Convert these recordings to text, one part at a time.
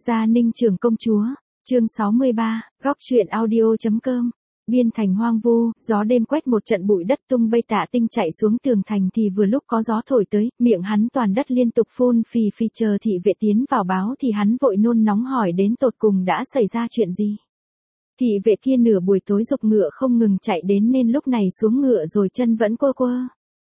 Gia Ninh Trưởng Công Chúa, chương 63, góc truyện audio.com. Biên thành hoang vu, gió đêm quét một trận bụi đất tung bay. Tạ Tinh chạy xuống tường thành thì vừa lúc có gió thổi tới, miệng hắn toàn đất liên tục phun phì phì. Chờ thị vệ tiến vào báo thì hắn vội nôn nóng hỏi đến tột cùng đã xảy ra chuyện gì. Thị vệ kia nửa buổi tối giục ngựa không ngừng chạy đến nên lúc này xuống ngựa rồi chân vẫn quơ quơ.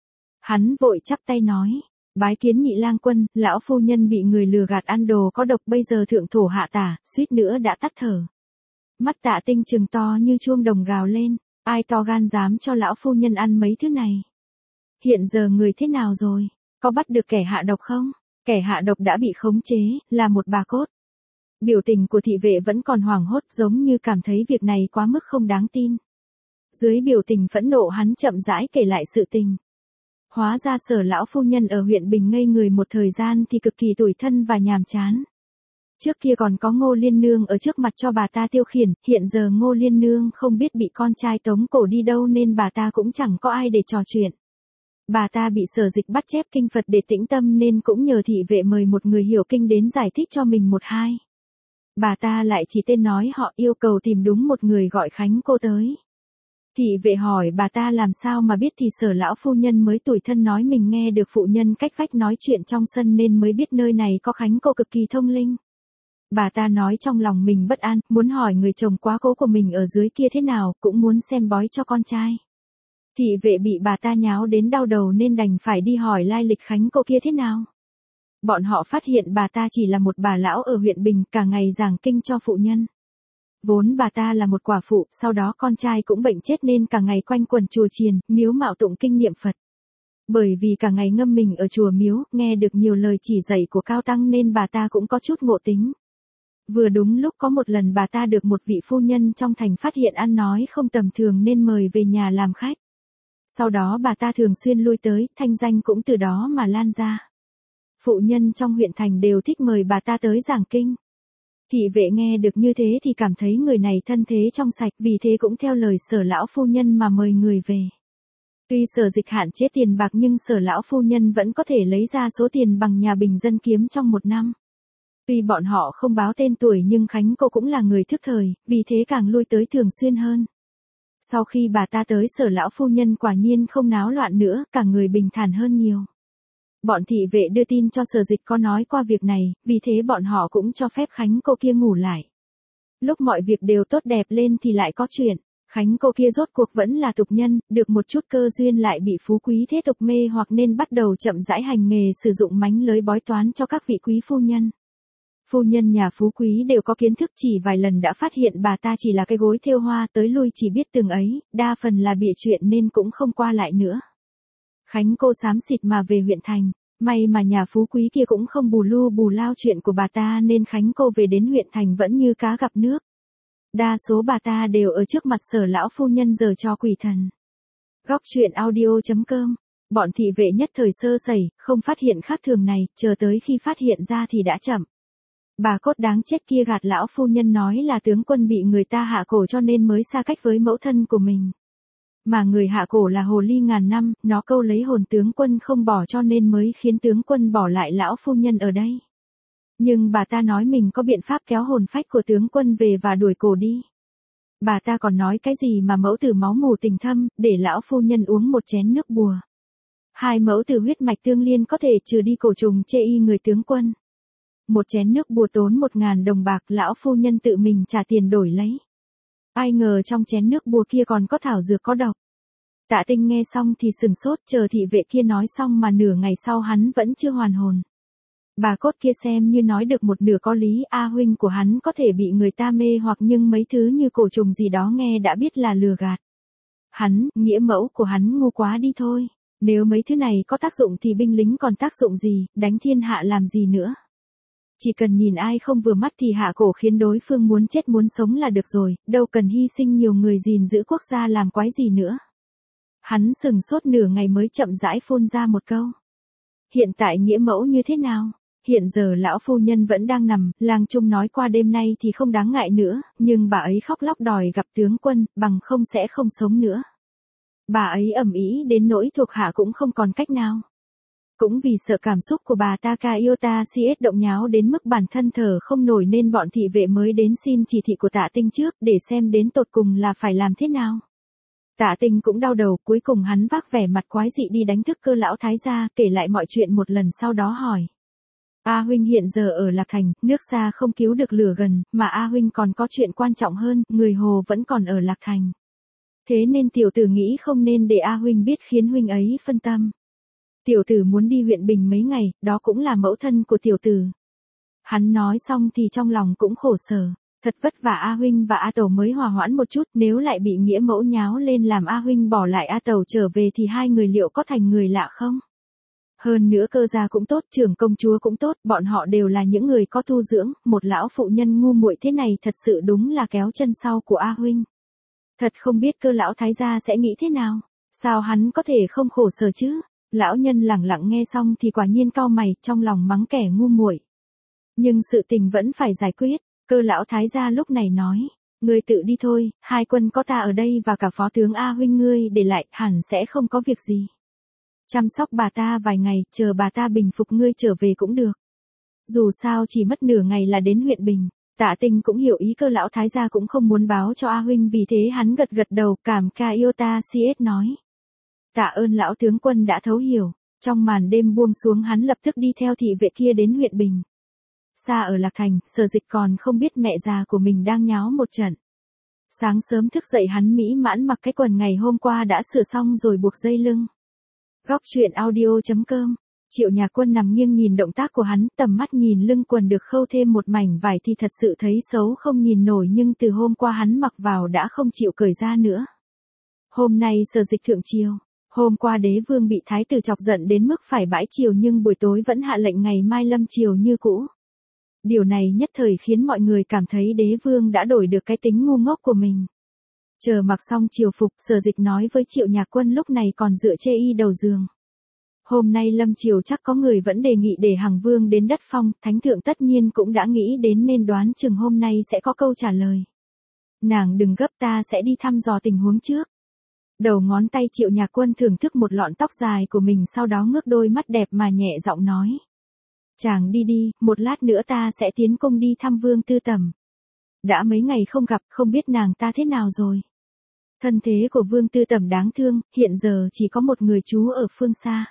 Hắn vội chắp tay nói: Bái kiến nhị lang quân, lão phu nhân bị người lừa gạt ăn đồ có độc, bây giờ thượng thổ hạ tả, suýt nữa đã tắt thở. Mắt Tạ Tinh trừng to như chuông đồng gào lên: Ai to gan dám cho lão phu nhân ăn mấy thứ này? Hiện giờ người thế nào rồi? Có bắt được kẻ hạ độc không? Kẻ hạ độc đã bị khống chế, là một bà cốt. Biểu tình của thị vệ vẫn còn hoảng hốt, giống như cảm thấy việc này quá mức không đáng tin. Dưới biểu tình phẫn nộ hắn chậm rãi kể lại sự tình. Hóa ra Sở lão phu nhân ở huyện Bình ngây người một thời gian thì cực kỳ tủi thân và nhàm chán. Trước kia còn có Ngô Liên Nương ở trước mặt cho bà ta tiêu khiển, hiện giờ Ngô Liên Nương không biết bị con trai tống cổ đi đâu nên bà ta cũng chẳng có ai để trò chuyện. Bà ta bị Sở Dịch bắt chép kinh Phật để tĩnh tâm nên cũng nhờ thị vệ mời một người hiểu kinh đến giải thích cho mình một hai. Bà ta lại chỉ tên nói họ, yêu cầu tìm đúng một người gọi Khánh cô tới. Thị vệ hỏi bà ta làm sao mà biết thì Sở lão phu nhân mới tủi thân nói mình nghe được phụ nhân cách vách nói chuyện trong sân nên mới biết nơi này có Khánh cô cực kỳ thông linh. Bà ta nói trong lòng mình bất an, muốn hỏi người chồng quá cố của mình ở dưới kia thế nào, cũng muốn xem bói cho con trai. Thị vệ bị bà ta nháo đến đau đầu nên đành phải đi hỏi lai lịch Khánh cô kia thế nào. Bọn họ phát hiện bà ta chỉ là một bà lão ở huyện Bình, cả ngày giảng kinh cho phụ nhân. Vốn bà ta là một quả phụ, sau đó con trai cũng bệnh chết nên cả ngày quanh quẩn chùa chiền, miếu mạo tụng kinh niệm Phật. Bởi vì cả ngày ngâm mình ở chùa miếu, nghe được nhiều lời chỉ dạy của cao tăng nên bà ta cũng có chút ngộ tính. Vừa đúng lúc có một lần bà ta được một vị phu nhân trong thành phát hiện ăn nói không tầm thường nên mời về nhà làm khách. Sau đó bà ta thường xuyên lui tới, thanh danh cũng từ đó mà lan ra. Phụ nhân trong huyện thành đều thích mời bà ta tới giảng kinh. Thị vệ nghe được như thế thì cảm thấy người này thân thế trong sạch, vì thế cũng theo lời Sở lão phu nhân mà mời người về. Tuy Sở Dịch hạn chế tiền bạc nhưng Sở lão phu nhân vẫn có thể lấy ra số tiền bằng nhà bình dân kiếm trong một năm. Tuy bọn họ không báo tên tuổi nhưng Khánh cô cũng là người thức thời, vì thế càng lui tới thường xuyên hơn. Sau khi bà ta tới Sở lão phu nhân quả nhiên không náo loạn nữa, cả người bình thản hơn nhiều. Bọn thị vệ đưa tin cho Sở Dịch có nói qua việc này, vì thế bọn họ cũng cho phép Khánh cô kia ngủ lại. Lúc mọi việc đều tốt đẹp lên thì lại có chuyện. Khánh cô kia rốt cuộc vẫn là tục nhân, được một chút cơ duyên lại bị phú quý thế tục mê hoặc nên bắt đầu chậm rãi hành nghề sử dụng mánh lới bói toán cho các vị quý phu nhân. Phu nhân nhà phú quý đều có kiến thức, chỉ vài lần đã phát hiện bà ta chỉ là cái gối thêu hoa, tới lui chỉ biết từng ấy, đa phần là bịa chuyện nên cũng không qua lại nữa. Khánh cô xám xịt mà về huyện thành, may mà nhà phú quý kia cũng không bù lu bù lao chuyện của bà ta nên Khánh cô về đến huyện thành vẫn như cá gặp nước. Đa số bà ta đều ở trước mặt Sở lão phu nhân giở trò quỷ thần. Góc truyện audio.com. Bọn thị vệ nhất thời sơ sẩy, không phát hiện khác thường này, chờ tới khi phát hiện ra thì đã chậm. Bà cốt đáng chết kia gạt lão phu nhân nói là tướng quân bị người ta hạ cổ cho nên mới xa cách với mẫu thân của mình. Mà người hạ cổ là hồ ly ngàn năm, nó câu lấy hồn tướng quân không bỏ cho nên mới khiến tướng quân bỏ lại lão phu nhân ở đây. Nhưng bà ta nói mình có biện pháp kéo hồn phách của tướng quân về và đuổi cổ đi. Bà ta còn nói cái gì mà mẫu tử máu mù tình thâm, để lão phu nhân uống một chén nước bùa. 2 mẫu tử huyết mạch tương liên có thể trừ đi cổ trùng chê y người tướng quân. Một chén nước bùa tốn 1.000 đồng bạc, lão phu nhân tự mình trả tiền đổi lấy. Ai ngờ trong chén nước bùa kia còn có thảo dược có độc. Tạ Tinh nghe xong thì sừng sốt, chờ thị vệ kia nói xong mà nửa ngày sau hắn vẫn chưa hoàn hồn. Bà cốt kia xem như nói được một nửa có lý, huynh của hắn có thể bị người ta mê hoặc nhưng mấy thứ như cổ trùng gì đó nghe đã biết là lừa gạt. Hắn, nghĩa mẫu của hắn ngu quá đi thôi. Nếu mấy thứ này có tác dụng thì binh lính còn tác dụng gì, đánh thiên hạ làm gì nữa. Chỉ cần nhìn ai không vừa mắt thì hạ cổ khiến đối phương muốn chết muốn sống là được rồi, đâu cần hy sinh nhiều người gìn giữ quốc gia làm quái gì nữa. Hắn sừng sốt nửa ngày mới chậm rãi phun ra một câu. Hiện tại nghĩa mẫu như thế nào? Hiện giờ lão phu nhân vẫn đang nằm, lang trung nói qua đêm nay thì không đáng ngại nữa, nhưng bà ấy khóc lóc đòi gặp tướng quân, bằng không sẽ không sống nữa. Bà ấy ầm ĩ đến nỗi thuộc hạ cũng không còn cách nào. Cũng vì sợ cảm xúc của bà Takayota CS động nháo đến mức bản thân thở không nổi nên bọn thị vệ mới đến xin chỉ thị của Tạ Tinh trước để xem đến tột cùng là phải làm thế nào. Tạ Tinh cũng đau đầu, cuối cùng hắn vác vẻ mặt quái dị đi đánh thức Cơ lão thái gia, kể lại mọi chuyện một lần sau đó hỏi. A huynh hiện giờ ở Lạc Thành, nước xa không cứu được lửa gần, mà A huynh còn có chuyện quan trọng hơn, người Hồ vẫn còn ở Lạc Thành. Thế nên tiểu tử nghĩ không nên để A huynh biết khiến huynh ấy phân tâm. Tiểu tử muốn đi huyện Bình mấy ngày, đó cũng là mẫu thân của tiểu tử. Hắn nói xong thì trong lòng cũng khổ sở. Thật vất vả A huynh và A tẩu mới hòa hoãn một chút, nếu lại bị nghĩa mẫu nháo lên làm A huynh bỏ lại A tẩu trở về thì hai người liệu có thành người lạ không? Hơn nữa Cơ gia cũng tốt, trưởng công chúa cũng tốt, bọn họ đều là những người có tu dưỡng, một lão phụ nhân ngu muội thế này thật sự đúng là kéo chân sau của A huynh. Thật không biết Cơ lão thái gia sẽ nghĩ thế nào? Sao hắn có thể không khổ sở chứ? Lão nhân lẳng lặng nghe xong thì quả nhiên cau mày, trong lòng mắng kẻ ngu muội. Nhưng sự tình vẫn phải giải quyết. Cơ lão thái gia lúc này nói, ngươi tự đi thôi, hai quân có ta ở đây và cả phó tướng A huynh ngươi để lại, hẳn sẽ không có việc gì. Chăm sóc bà ta vài ngày, chờ bà ta bình phục ngươi trở về cũng được. Dù sao chỉ mất nửa ngày là đến huyện Bình. Tạ Tinh cũng hiểu ý Cơ lão thái gia cũng không muốn báo cho A huynh, vì thế hắn gật gật đầu, cảm Kaiota CS nói. Tạ ơn lão tướng quân đã thấu hiểu. Trong màn đêm buông xuống hắn lập tức đi theo thị vệ kia đến huyện Bình. Xa ở Lạc Thành, Sở Dịch còn không biết mẹ già của mình đang nháo một trận. Sáng sớm thức dậy hắn mỹ mãn mặc cái quần ngày hôm qua đã sửa xong rồi buộc dây lưng. Góc truyện audio.com. Triệu Nhạc Quân nằm nghiêng nhìn động tác của hắn, tầm mắt nhìn lưng quần được khâu thêm một mảnh vải thì thật sự thấy xấu không nhìn nổi, nhưng từ hôm qua hắn mặc vào đã không chịu cởi ra nữa. Hôm nay Sở Dịch thượng triều. Hôm qua đế vương bị thái tử chọc giận đến mức phải bãi triều, nhưng buổi tối vẫn hạ lệnh ngày mai lâm triều như cũ. Điều này nhất thời khiến mọi người cảm thấy đế vương đã đổi được cái tính ngu ngốc của mình. Chờ mặc xong triều phục, Sở Dịch nói với Triệu Nhạc Quân lúc này còn dựa chê y đầu giường. Hôm nay lâm triều chắc có người vẫn đề nghị để Hằng Vương đến đất phong, thánh thượng tất nhiên cũng đã nghĩ đến nên đoán chừng hôm nay sẽ có câu trả lời. Nàng đừng gấp, ta sẽ đi thăm dò tình huống trước. Đầu ngón tay Triệu Nhạc Quân thưởng thức một lọn tóc dài của mình, sau đó ngước đôi mắt đẹp mà nhẹ giọng nói. Chàng đi đi, một lát nữa ta sẽ tiến cung đi thăm Vương Tư Tầm. Đã mấy ngày không gặp, không biết nàng ta thế nào rồi. Thân thế của Vương Tư Tầm đáng thương, hiện giờ chỉ có một người chú ở phương xa.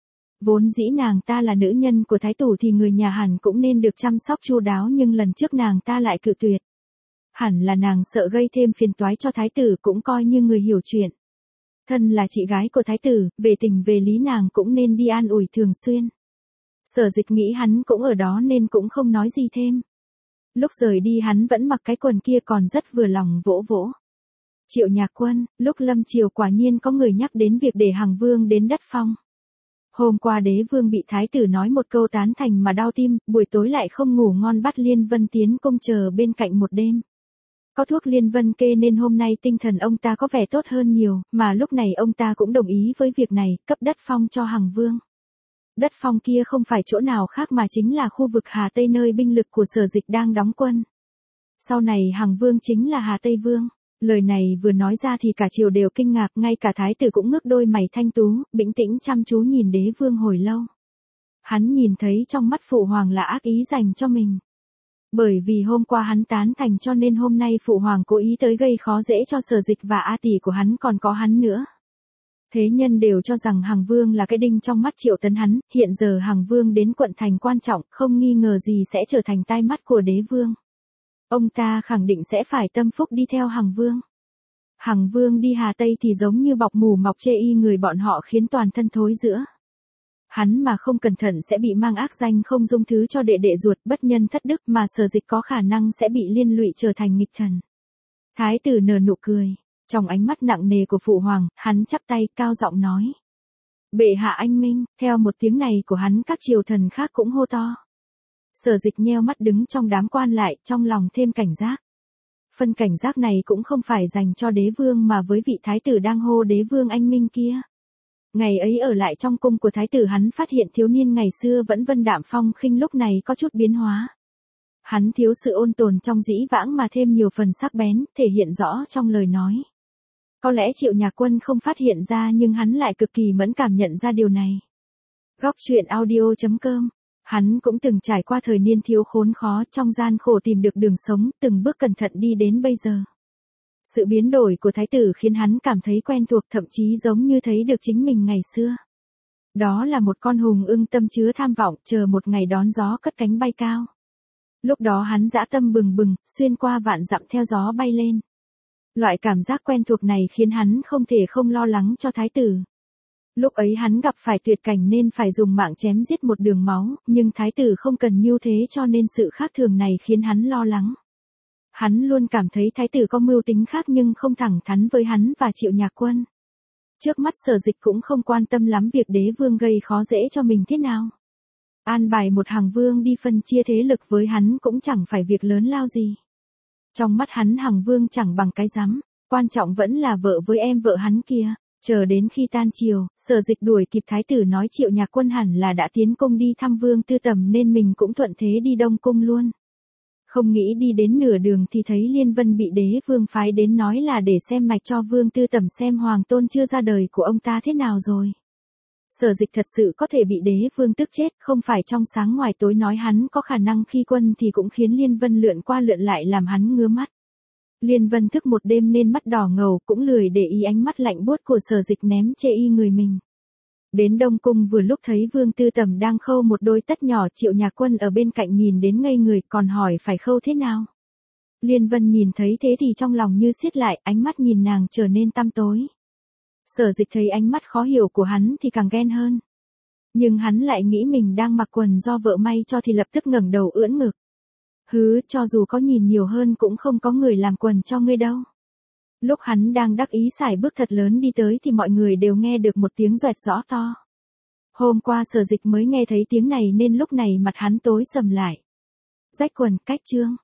Vốn dĩ nàng ta là nữ nhân của thái tử thì người nhà hẳn cũng nên được chăm sóc chu đáo, nhưng lần trước nàng ta lại cự tuyệt. Hẳn là nàng sợ gây thêm phiền toái cho thái tử, cũng coi như người hiểu chuyện. Thân là chị gái của thái tử, về tình về lý nàng cũng nên đi an ủi thường xuyên. Sở Dịch nghĩ hắn cũng ở đó nên cũng không nói gì thêm. Lúc rời đi hắn vẫn mặc cái quần kia còn rất vừa lòng vỗ vỗ. Triệu Nhạc Quân, lúc lâm triều quả nhiên có người nhắc đến việc để Hằng Vương đến đất phong. Hôm qua đế vương bị thái tử nói một câu tán thành mà đau tim, buổi tối lại không ngủ ngon, bắt Liên Vân tiến cung chờ bên cạnh một đêm. Có thuốc Liên Vân kê nên hôm nay tinh thần ông ta có vẻ tốt hơn nhiều, mà lúc này ông ta cũng đồng ý với việc này, cấp đất phong cho Hằng Vương. Đất phong kia không phải chỗ nào khác mà chính là khu vực Hà Tây nơi binh lực của Sở Dịch đang đóng quân. Sau này Hằng Vương chính là Hà Tây Vương. Lời này vừa nói ra thì cả triều đều kinh ngạc, ngay cả thái tử cũng ngước đôi mày thanh tú, bình tĩnh chăm chú nhìn đế vương hồi lâu. Hắn nhìn thấy trong mắt phụ hoàng là ác ý dành cho mình. Bởi vì hôm qua hắn tán thành cho nên hôm nay phụ hoàng cố ý tới gây khó dễ cho Sở Dịch và A tỷ của hắn, còn có hắn nữa. Thế nhân đều cho rằng Hằng Vương là cái đinh trong mắt Triệu Tấn hắn, hiện giờ Hằng Vương đến quận thành quan trọng, không nghi ngờ gì sẽ trở thành tai mắt của đế vương. Ông ta khẳng định sẽ phải tâm phúc đi theo Hằng Vương. Hằng Vương đi Hà Tây thì giống như bọc mù mọc chê y người bọn họ, khiến toàn thân thối rữa. Hắn mà không cẩn thận sẽ bị mang ác danh không dung thứ cho đệ đệ ruột, bất nhân thất đức, mà Sở Dịch có khả năng sẽ bị liên lụy trở thành nghịch thần. Thái tử nở nụ cười. Trong ánh mắt nặng nề của phụ hoàng, hắn chắp tay cao giọng nói. Bệ hạ anh minh, theo một tiếng này của hắn các triều thần khác cũng hô to. Sở Dịch nheo mắt đứng trong đám quan lại, trong lòng thêm cảnh giác. Phân cảnh giác này cũng không phải dành cho đế vương mà với vị thái tử đang hô đế vương anh minh kia. Ngày ấy ở lại trong cung của thái tử hắn phát hiện thiếu niên ngày xưa vẫn vân đạm phong khinh lúc này có chút biến hóa. Hắn thiếu sự ôn tồn trong dĩ vãng mà thêm nhiều phần sắc bén, thể hiện rõ trong lời nói. Có lẽ Triệu Nhạc Quân không phát hiện ra nhưng hắn lại cực kỳ mẫn cảm nhận ra điều này. Góc truyện audio.com. Hắn cũng từng trải qua thời niên thiếu khốn khó, trong gian khổ tìm được đường sống, từng bước cẩn thận đi đến bây giờ. Sự biến đổi của thái tử khiến hắn cảm thấy quen thuộc, thậm chí giống như thấy được chính mình ngày xưa. Đó là một con hùng ưng tâm chứa tham vọng, chờ một ngày đón gió cất cánh bay cao. Lúc đó hắn dã tâm bừng bừng, xuyên qua vạn dặm theo gió bay lên. Loại cảm giác quen thuộc này khiến hắn không thể không lo lắng cho thái tử. Lúc ấy hắn gặp phải tuyệt cảnh nên phải dùng mạng chém giết một đường máu, nhưng thái tử không cần như thế cho nên sự khác thường này khiến hắn lo lắng. Hắn luôn cảm thấy thái tử có mưu tính khác nhưng không thẳng thắn với hắn và Triệu Nhạc Quân. Trước mắt Sở Dịch cũng không quan tâm lắm việc đế vương gây khó dễ cho mình thế nào. An bài một hàng vương đi phân chia thế lực với hắn cũng chẳng phải việc lớn lao gì. Trong mắt hắn hàng vương chẳng bằng cái rắm, quan trọng vẫn là vợ với em vợ hắn kia. Chờ đến khi tan chiều, Sở Dịch đuổi kịp thái tử nói Triệu Nhạc Quân hẳn là đã tiến cung đi thăm Vương Tư Tầm nên mình cũng thuận thế đi Đông Cung luôn. Không nghĩ đi đến nửa đường thì thấy Liên Vân bị đế vương phái đến nói là để xem mạch cho Vương Tư Tầm xem hoàng tôn chưa ra đời của ông ta thế nào rồi. Sở Dịch thật sự có thể bị đế vương tức chết, không phải trong sáng ngoài tối nói hắn có khả năng khi quân thì cũng khiến Liên Vân lượn qua lượn lại làm hắn ngứa mắt. Liên Vân thức một đêm nên mắt đỏ ngầu, cũng lười để ý ánh mắt lạnh buốt của Sở Dịch ném chê y người mình. Đến Đông Cung vừa lúc thấy Vương Tư Tầm đang khâu một đôi tất nhỏ, Triệu Nhạc Quân ở bên cạnh nhìn đến ngây người, còn hỏi phải khâu thế nào. Liên Vân nhìn thấy thế thì trong lòng như siết lại, ánh mắt nhìn nàng trở nên tăm tối. Sở Dịch thấy ánh mắt khó hiểu của hắn thì càng ghen hơn. Nhưng hắn lại nghĩ mình đang mặc quần do vợ may cho thì lập tức ngẩng đầu ưỡn ngực. Hứ, cho dù có nhìn nhiều hơn cũng không có người làm quần cho ngươi đâu. Lúc hắn đang đắc ý xài bước thật lớn đi tới thì mọi người đều nghe được một tiếng doẹt rõ to. Hôm qua Sở Dịch mới nghe thấy tiếng này nên lúc này mặt hắn tối sầm lại. Rách quần, cách chương.